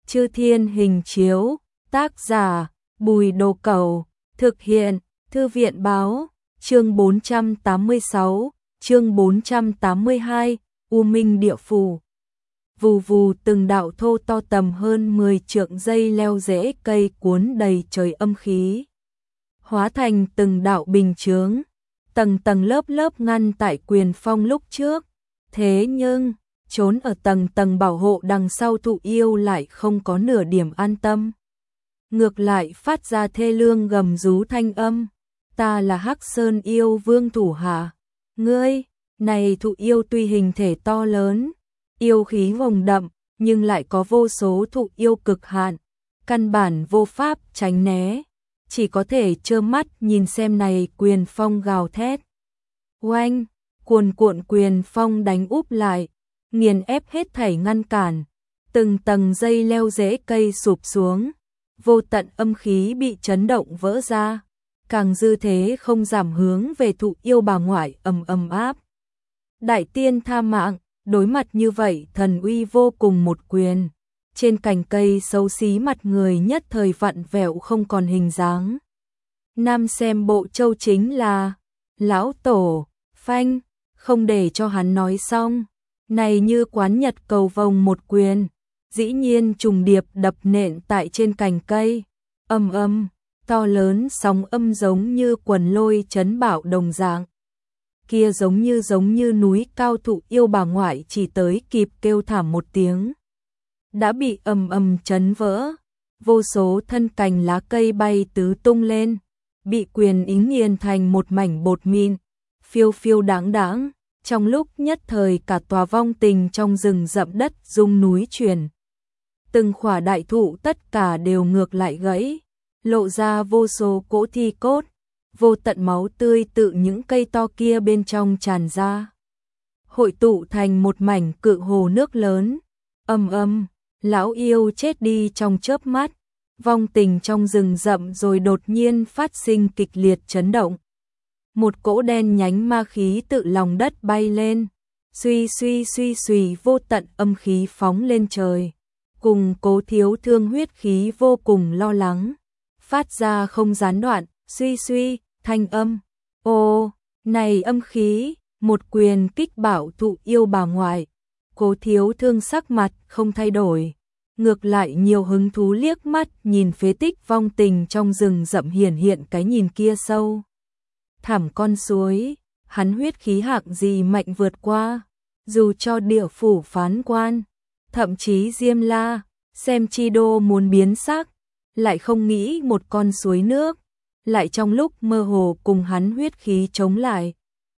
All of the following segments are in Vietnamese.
Chư Thiên Hình Chiếu, tác giả, Bùi Đồ Cẩu, thực hiện, Thư viện Báo, chương 486, chương 482, U Minh Địa Phủ. Vù vù từng đạo thô to tầm hơn 10 trượng dây leo rễ cây cuốn đầy trời âm khí. Hóa thành từng đạo bình chướng, tầng tầng lớp lớp ngăn tại Quyền Phong lúc trước. Thế nhưng, trốn ở tầng tầng bảo hộ đằng sau thụ yêu lại không có nửa điểm an tâm. Ngược lại phát ra thê lương gầm rú thanh âm. Ta là Hắc Sơn yêu vương thủ hạ. Ngươi, này thụ yêu tuy hình thể to lớn, yêu khí vồng đậm, nhưng lại có vô số thụ yêu cực hạn. Căn bản vô pháp tránh né. Chỉ có thể trơ mắt nhìn xem này Quyền Phong gào thét. Oanh, cuồn cuộn Quyền Phong đánh úp lại, nghiền ép hết thảy ngăn cản. Từng tầng dây leo rễ cây sụp xuống, vô tận âm khí bị chấn động vỡ ra, càng dư thế không giảm hướng về thụ yêu bà ngoại ầm áp. Đại tiên tha mạng, đối mặt như vậy thần uy vô cùng một quyền. Trên cành cây xấu xí mặt người nhất thời vặn vẹo không còn hình dáng. Nam xem bộ châu chính là lão tổ, phanh, không để cho hắn nói xong. Này như quán nhật cầu vồng một quyền, dĩ nhiên trùng điệp đập nện tại trên cành cây. To lớn sóng âm giống như quần lôi chấn bạo đồng dạng. Kia giống như núi cao thụ yêu bà ngoại chỉ tới kịp kêu thảm một tiếng. Đã bị chấn vỡ, vô số thân cành lá cây bay tứ tung lên, bị quyền ý nghiền thành một mảnh bột mịn, phiêu phiêu đáng đáng. Trong lúc nhất thời cả tòa vong tình trong rừng rậm đất rung núi chuyển. Từng khỏa đại thụ tất cả đều ngược lại gãy, lộ ra vô số cỗ thi cốt, vô tận máu tươi tự những cây to kia bên trong tràn ra. Hội tụ thành một mảnh cự hồ nước lớn, lão yêu chết đi trong chớp mắt, vong tình trong rừng rậm rồi đột nhiên phát sinh kịch liệt chấn động. Một cỗ đen nhánh ma khí tự lòng đất bay lên, suy vô tận âm khí phóng lên trời, cùng Cố Thiếu Thương huyết khí vô cùng lo lắng, phát ra không gián đoạn, suy, thanh âm. Ô, này âm khí, một quyền kích bảo thụ yêu bà ngoại. Cố Thiếu Thương sắc mặt không thay đổi, ngược lại nhiều hứng thú liếc mắt nhìn phế tích vong tình trong rừng rậm hiện cái nhìn kia sâu thẳm con suối, hắn huyết khí hạng gì mạnh vượt qua, dù cho địa phủ phán quan, thậm chí Diêm La, xem chi đô muốn biến sắc, lại không nghĩ một con suối nước, lại trong lúc mơ hồ cùng hắn huyết khí chống lại.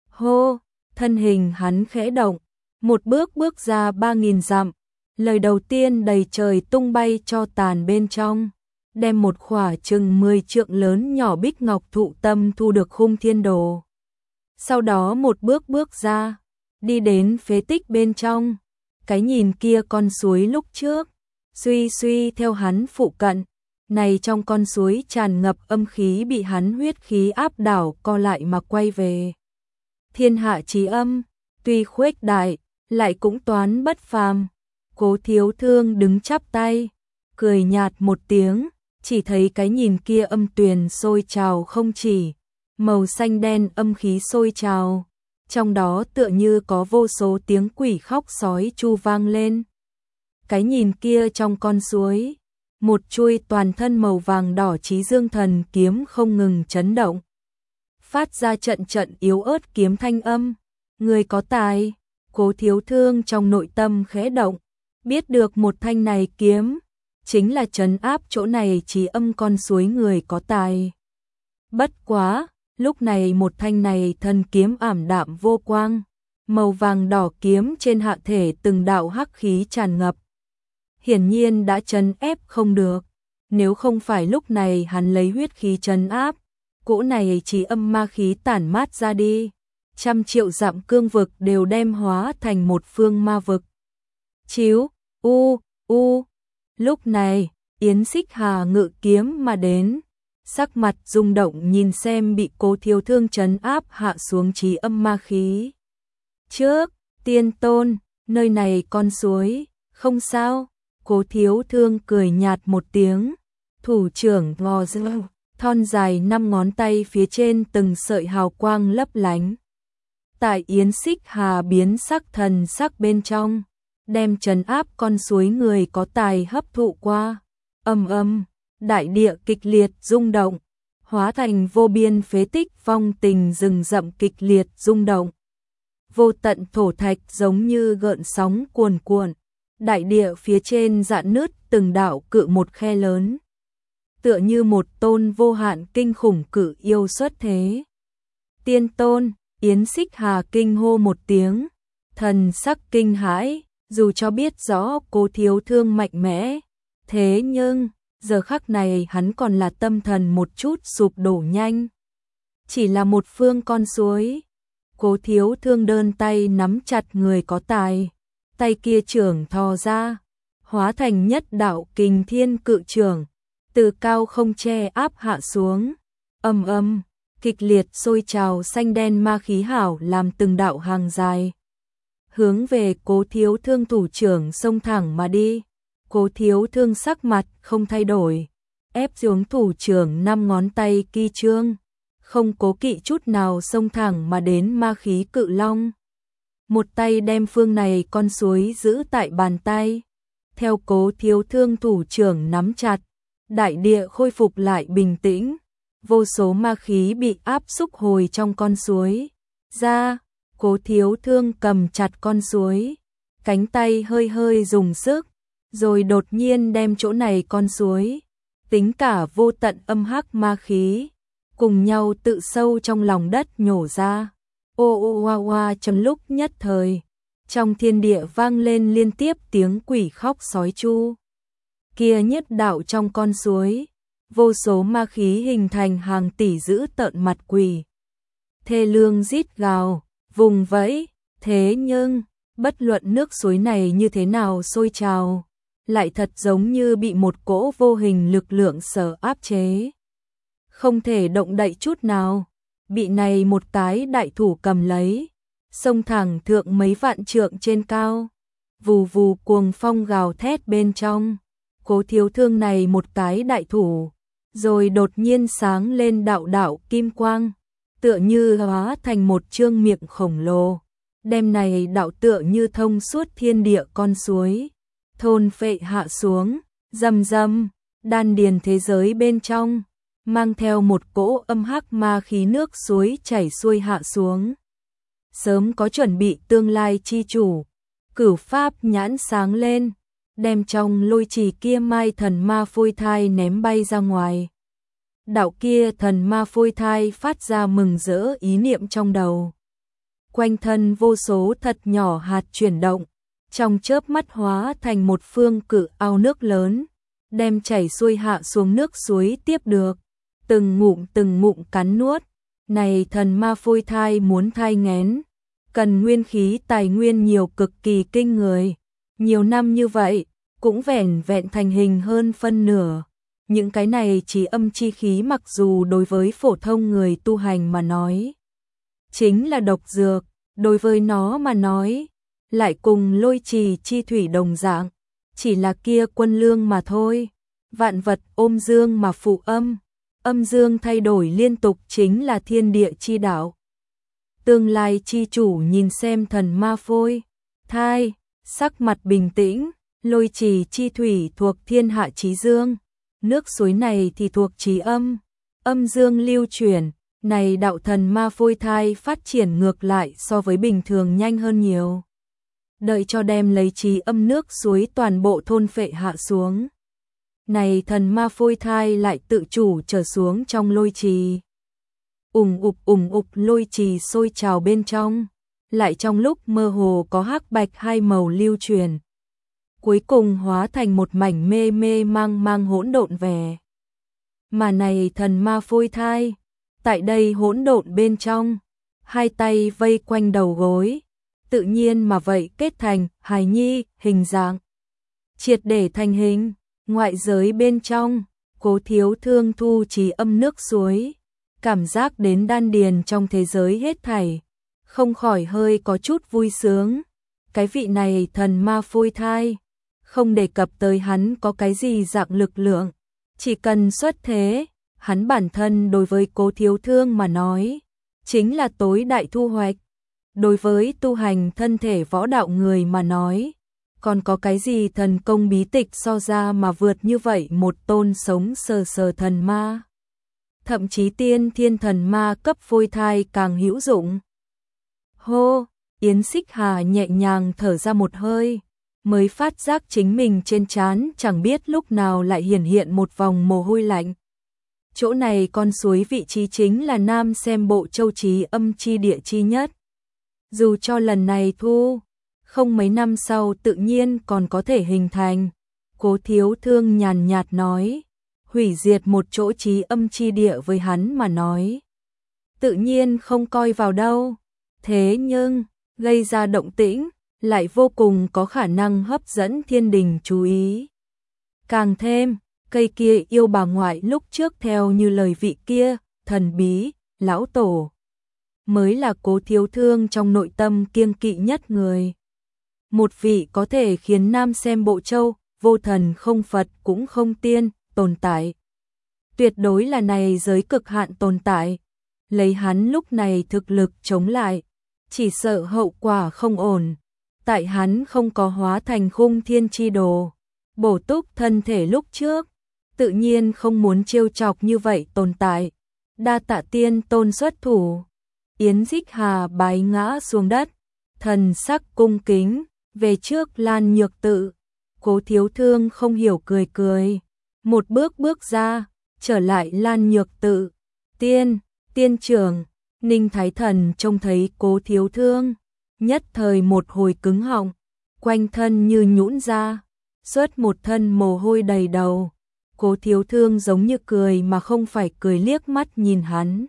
Hô, thân hình hắn khẽ động, một bước ra 3000 dặm, lời đầu tiên đầy trời tung bay cho tàn bên trong. Đem một khỏa chừng 10 trượng lớn nhỏ bích ngọc thụ tâm thu được khung thiên đồ. Sau đó một bước ra, đi đến phế tích bên trong, cái nhìn kia con suối lúc trước, suy theo hắn phụ cận, này trong con suối tràn ngập âm khí bị hắn huyết khí áp đảo co lại mà quay về. Thiên hạ chí âm, tuy khuếch đại, lại cũng toán bất phàm. Cố Thiếu Thương đứng chắp tay, cười nhạt một tiếng. Chỉ thấy cái nhìn kia âm tuyền sôi trào không chỉ, màu xanh đen âm khí sôi trào, trong đó tựa như có vô số tiếng quỷ khóc sói chu vang lên. Cái nhìn kia trong con suối, một chuôi toàn thân màu vàng đỏ chí dương thần kiếm không ngừng chấn động, phát ra trận yếu ớt kiếm thanh âm. Người có tài. Cố Thiếu Thương trong nội tâm khẽ động, biết được một thanh này kiếm chính là trấn áp chỗ này chí âm con suối người có tài. Bất quá, lúc này một thanh này thân kiếm ảm đạm vô quang, màu vàng đỏ kiếm trên hạ thể từng đạo hắc khí tràn ngập. Hiển nhiên đã trấn ép không được, nếu không phải lúc này hắn lấy huyết khí trấn áp, cỗ này chí âm ma khí tản mát ra đi, 100 triệu dặm cương vực đều đem hóa thành một phương ma vực. Chíu, Lúc này, Yến Xích Hà ngự kiếm mà đến, sắc mặt rung động nhìn xem bị Cố Thiếu Thương trấn áp hạ xuống chí âm ma khí. Trước, tiên tôn, nơi này con suối, không sao. Cố Thiếu Thương cười nhạt một tiếng, thủ trưởng ngò dơ, thon dài 5 ngón tay phía trên từng sợi hào quang lấp lánh. Tại Yến Xích Hà biến sắc thần sắc bên trong, đem trấn áp con suối người có tài hấp thụ qua. Ầm ầm, đại địa kịch liệt rung động, hóa thành vô biên phế tích, phong tình rừng rậm kịch liệt rung động. Vô tận thổ thạch giống như gợn sóng cuồn cuộn, đại địa phía trên rạn nứt từng đạo cự một khe lớn. Tựa như một tôn vô hạn kinh khủng cự yêu xuất thế. Tiên tôn, Yến Xích Hà kinh hô một tiếng, thần sắc kinh hãi, dù cho biết rõ Cố Thiếu Thương mạnh mẽ, thế nhưng giờ khắc này hắn còn là tâm thần một chút sụp đổ nhanh. Chỉ là một phương con suối, Cố Thiếu Thương đơn tay nắm chặt người có tài, tay kia trưởng thò ra, hóa thành nhất đạo kình thiên cự trưởng, từ cao không che áp hạ xuống. Ầm ầm, kịch liệt sôi trào xanh đen ma khí hảo làm từng đạo hàng dài, hướng về Cố Thiếu Thương thủ trưởng xông thẳng mà đi. Cố Thiếu Thương sắc mặt không thay đổi, ép xuống thủ trưởng 5 ngón tay kỳ trương, không cố kỵ chút nào xông thẳng mà đến ma khí cự long. Một tay đem phương này con suối giữ tại bàn tay, theo Cố Thiếu Thương thủ trưởng nắm chặt, đại địa khôi phục lại bình tĩnh, vô số ma khí bị áp xúc hồi trong con suối. Ra, Cố Thiếu Thương cầm chặt con suối, cánh tay hơi hơi dùng sức, rồi đột nhiên đem chỗ này con suối, tính cả vô tận âm hắc ma khí, cùng nhau tự sâu trong lòng đất nhổ ra. Ô ô hoa hoa, trong lúc nhất thời, trong thiên địa vang lên liên tiếp tiếng quỷ khóc sói chu. Kia nhất đạo trong con suối, vô số ma khí hình thành hàng tỷ dữ tợn mặt quỷ. Thê lương rít gào, vùng vẫy, thế nhưng, bất luận nước suối này như thế nào sôi trào, lại thật giống như bị một cỗ vô hình lực lượng sở áp chế. Không thể động đậy chút nào, bị này một cái đại thủ cầm lấy, xông thẳng thượng mấy vạn trượng trên cao. Vù vù cuồng phong gào thét bên trong, Cố Thiếu Thương này một cái đại thủ, rồi đột nhiên sáng lên đạo đạo kim quang, tựa như hóa thành một chương miệng khổng lồ, đem này đạo tựa như thông suốt thiên địa con suối, thôn phệ hạ xuống, rầm rầm, đan điền thế giới bên trong, mang theo một cỗ âm hắc ma khí nước suối chảy xuôi hạ xuống. Sớm có chuẩn bị tương lai chi chủ, Cửu Pháp nhãn sáng lên, đem trong lôi trì kia mai thần ma phôi thai ném bay ra ngoài. Đạo kia thần ma phôi thai phát ra mừng rỡ ý niệm trong đầu. Quanh thân vô số thật nhỏ hạt chuyển động, trong chớp mắt hóa thành một phương cự ao nước lớn, đem chảy xuôi hạ xuống nước suối tiếp được, từng ngụm cắn nuốt. Này thần ma phôi thai muốn thai nghén, cần nguyên khí tài nguyên nhiều cực kỳ kinh người, nhiều năm như vậy, cũng vẻn vẹn thành hình hơn phân nửa. Những cái này chỉ âm chi khí mặc dù đối với phổ thông người tu hành mà nói, chính là độc dược, đối với nó mà nói, lại cùng lôi trì chi thủy đồng dạng, chỉ là kia quân lương mà thôi. Vạn vật ôm dương mà phụ âm, âm dương thay đổi liên tục chính là thiên địa chi đạo. Tương lai chi chủ nhìn xem thần ma phôi thai, sắc mặt bình tĩnh, lôi trì chi thủy thuộc thiên hạ chí dương, nước suối này thì thuộc chí âm, âm dương lưu chuyển, này đạo thần ma phôi thai phát triển ngược lại so với bình thường nhanh hơn nhiều. Đợi cho đem lấy chí âm nước suối toàn bộ thôn phệ hạ xuống, này thần ma phôi thai lại tự chủ trở xuống trong lôi trì. Ùng ục lôi trì sôi trào bên trong, lại trong lúc mơ hồ có hắc bạch hai màu lưu truyền, cuối cùng hóa thành một mảnh mê mê mang mang hỗn độn vẻ. Mà này thần ma phôi thai, tại đây hỗn độn bên trong, hai tay vây quanh đầu gối, tự nhiên mà vậy kết thành hài nhi hình dạng, triệt để thành hình. Ngoại giới bên trong, Cố Thiếu Thương thu trì âm nước suối, cảm giác đến đan điền trong thế giới hết thảy, không khỏi hơi có chút vui sướng. Cái vị này thần ma phôi thai, không đề cập tới hắn có cái gì dạng lực lượng, chỉ cần xuất thế, hắn bản thân đối với Cố Thiếu Thương mà nói, chính là tối đại thu hoạch. Đối với tu hành thân thể võ đạo người mà nói, còn có cái gì thần công bí tịch so ra mà vượt như vậy một tôn sống sờ sờ thần ma. Thậm chí tiên thiên thần ma cấp phôi thai càng hữu dụng. Hô, Yến Xích Hà nhẹ nhàng thở ra một hơi, mới phát giác chính mình trên trán chẳng biết lúc nào lại hiển hiện một vòng mồ hôi lạnh. Chỗ này con suối vị trí chính là Nam Xem Bộ Châu Chí Âm chi địa chi nhất. Dù cho lần này thu, không mấy năm sau tự nhiên còn có thể hình thành. Cố Thiếu Thương nhàn nhạt nói, hủy diệt một chỗ Chí Âm chi địa với hắn mà nói, tự nhiên không coi vào đâu. Thế nhưng, gây ra động tĩnh, lại vô cùng có khả năng hấp dẫn thiên đình chú ý. Càng thêm, cây kia yêu bà ngoại lúc trước theo như lời vị kia, thần bí, lão tổ, mới là Cố Thiếu Thương trong nội tâm kiêng kỵ nhất người. Một vị có thể khiến Nam Xem Bộ Châu, vô thần không Phật cũng không tiên, tồn tại. Tuyệt đối là này giới cực hạn tồn tại. Lấy hắn lúc này thực lực chống lại, chỉ sợ hậu quả không ổn. Tại hắn không có hóa thành khung thiên chi đồ, bổ túc thân thể lúc trước, tự nhiên không muốn trêu chọc như vậy tồn tại. Đa tạ tiên tôn xuất thủ. Yến Xích Hà bái ngã xuống đất, thần sắc cung kính, về trước Lan Nhược tự. Cố Thiếu Thương không hiểu cười cười, một bước bước ra, trở lại Lan Nhược tự. Tiên trưởng, Ninh Thái Thần trông thấy Cố Thiếu Thương, nhất thời một hồi cứng họng, quanh thân như nhũn ra, xuất một thân mồ hôi đầy đầu. Cố Thiếu Thương giống như cười mà không phải cười, liếc mắt nhìn hắn,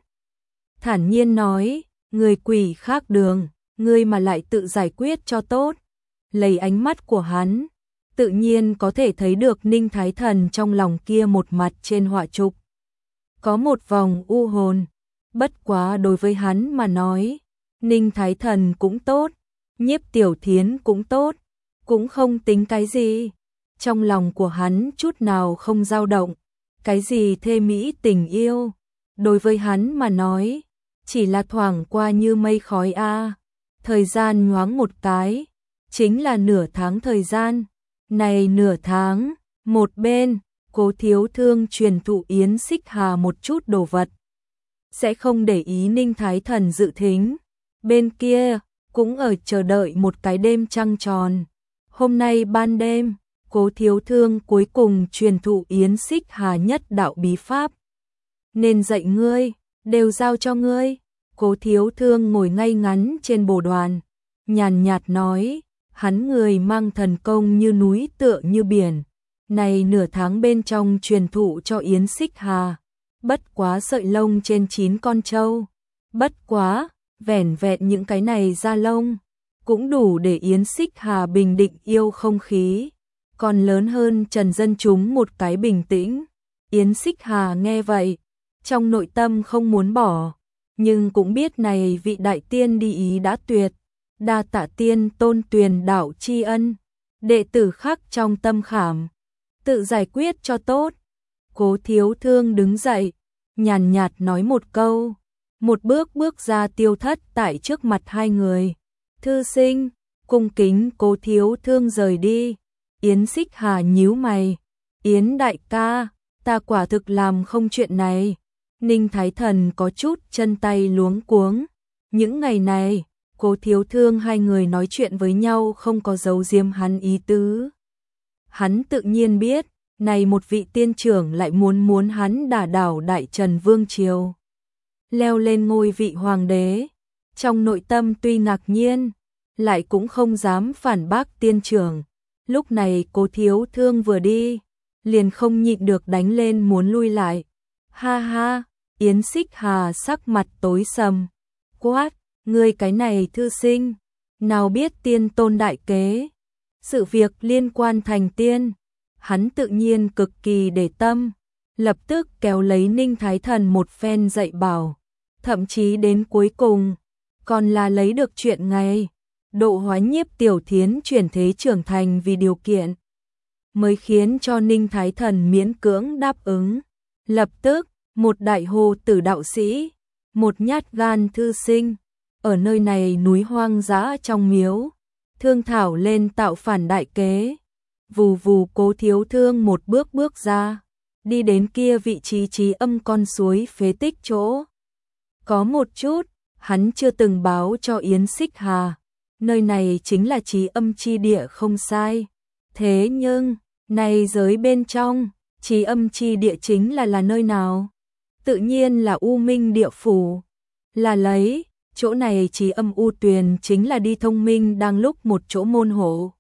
thản nhiên nói, người quỷ khác đường, ngươi mà lại tự giải quyết cho tốt. Lấy ánh mắt của hắn, tự nhiên có thể thấy được Ninh Thái Thần trong lòng kia một mặt trên họa trục có một vòng u hồn. Bất quá đối với hắn mà nói, Ninh Thái Thần cũng tốt, Nhiếp Tiểu Thiến cũng tốt, cũng không tính cái gì. Trong lòng của hắn chút nào không dao động, cái gì thê mỹ tình yêu, đối với hắn mà nói, chỉ là thoảng qua như mây khói a. Thời gian nhoáng một cái, chính là nửa tháng thời gian. Này nửa tháng, một bên, Cố Thiếu Thương truyền thụ Yến Xích Hà một chút đồ vật, sẽ không để ý Ninh Thái Thần dự thính. Bên kia, cũng ở chờ đợi một cái đêm trăng tròn. Hôm nay ban đêm, Cố Thiếu Thương cuối cùng truyền thụ Yến Xích Hà nhất đạo bí pháp. Nên dạy ngươi, đều giao cho ngươi. Cố Thiếu Thương ngồi ngay ngắn trên bồ đoàn, nhàn nhạt nói, hắn người mang thần công như núi tựa như biển. Này nửa tháng bên trong truyền thụ cho Yến Xích Hà, bất quá sợi lông trên 9 con trâu. Bất quá, vẻn vẹn những cái này da lông, cũng đủ để Yến Xích Hà bình định yêu không khí, còn lớn hơn trần dân chúng một cái bình tĩnh. Yến Xích Hà nghe vậy, trong nội tâm không muốn bỏ, nhưng cũng biết này vị đại tiên đi ý đã tuyệt, đa tạ tiên tôn tuyền đạo tri ân, đệ tử khắc trong tâm khảm, tự giải quyết cho tốt. Cố Thiếu Thương đứng dậy, nhàn nhạt nói một câu, một bước bước ra tiêu thất tại trước mặt hai người. Thư sinh, cung kính Cố Thiếu Thương rời đi. Yến Xích Hà nhíu mày, Yến đại ca, ta quả thực làm không chuyện này. Ninh Thái Thần có chút chân tay luống cuống. Những ngày này, Cố Thiếu Thương hai người nói chuyện với nhau không có giấu giếm hắn ý tứ. Hắn tự nhiên biết, này một vị tiên trưởng lại muốn hắn đả đảo Đại Trần Vương Triều, leo lên ngôi vị hoàng đế. Trong nội tâm tuy ngạc nhiên, lại cũng không dám phản bác tiên trưởng. Lúc này Cố Thiếu Thương vừa đi, liền không nhịn được đánh lên muốn lui lại. Ha ha, Yến Xích Hà sắc mặt tối sầm, quát, ngươi cái này thư sinh, nào biết tiên tôn đại kế, sự việc liên quan thành tiên, hắn tự nhiên cực kỳ để tâm, lập tức kéo lấy Ninh Thái Thần một phen dạy bảo, thậm chí đến cuối cùng, còn là lấy được chuyện ngày độ hóa Nhiếp Tiểu Thiến chuyển thế trưởng thành vì điều kiện. mới khiến cho Ninh Thái Thần miễn cưỡng đáp ứng. Lập tức, một đại hồ tử đạo sĩ, một nhát gan thư sinh, ở nơi này núi hoang dã trong miếu, thương thảo lên tạo phản đại kế. Vù vù Cố Thiếu Thương một bước bước ra, đi đến kia vị trí trí âm con suối phế tích chỗ. Có một chút, hắn chưa từng báo cho Yến Xích Hà, nơi này chính là trí âm chi địa không sai. Thế nhưng, này giới bên trong, trí âm chi địa chính là nơi nào? Tự nhiên là U Minh địa phủ. Là lấy, chỗ này trí âm U Tuyền chính là đi thông minh đang lúc một chỗ môn hộ.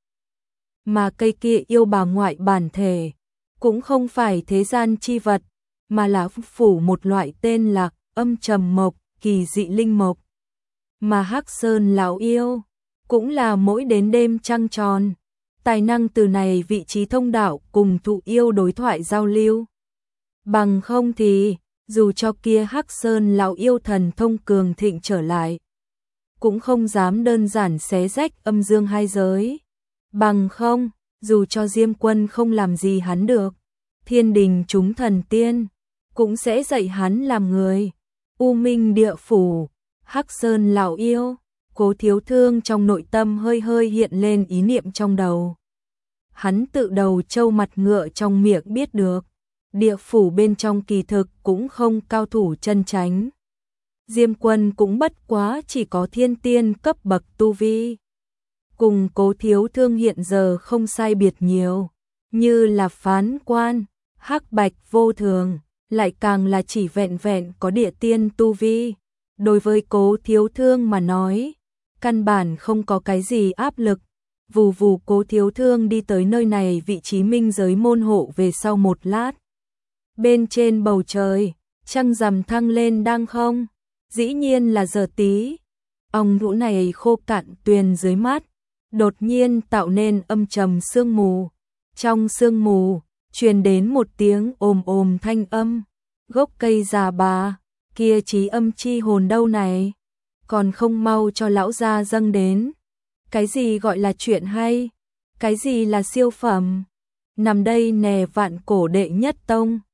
Mà cây kia yêu bà ngoại bản thể, cũng không phải thế gian chi vật, mà là phủ một loại tên là âm trầm mộc, kỳ dị linh mộc. Mà Hắc Sơn lão yêu, cũng là mỗi đến đêm trăng tròn, tài năng từ này vị trí thông đạo cùng thụ yêu đối thoại giao lưu. Bằng không thì, dù cho kia Hắc Sơn lão yêu thần thông cường thịnh trở lại, cũng không dám đơn giản xé rách âm dương hai giới. Bằng không, dù cho Diêm Quân không làm gì hắn được, thiên đình chúng thần tiên, cũng sẽ dạy hắn làm người. U Minh địa phủ, Hắc Sơn lão yêu, Cố Thiếu Thương trong nội tâm hơi hơi hiện lên ý niệm trong đầu. Hắn tự đầu trâu mặt ngựa trong miệng biết được, địa phủ bên trong kỳ thực cũng không cao thủ chân chánh. Diêm Quân cũng bất quá chỉ có thiên tiên cấp bậc tu vi. Cùng Cố Thiếu Thương hiện giờ không sai biệt nhiều, như là phán quan, hắc bạch vô thường, lại càng là chỉ vẹn vẹn có địa tiên tu vi. Đối với Cố Thiếu Thương mà nói, căn bản không có cái gì áp lực. Vù vù Cố Thiếu Thương đi tới nơi này vị trí minh giới môn hộ về sau một lát. Bên trên bầu trời, trăng rằm thăng lên đang không? Dĩ nhiên là giờ tí. Ong nhũ này khô cạn tuyền dưới mát, đột nhiên tạo nên âm trầm sương mù. Trong sương mù, truyền đến một tiếng ồm ồm thanh âm. Gốc cây già bà, kia trí âm chi hồn đâu này? Còn không mau cho lão gia dâng đến. Cái gì gọi là chuyện hay? Cái gì là siêu phẩm? Nằm đây nè vạn cổ đệ nhất tông.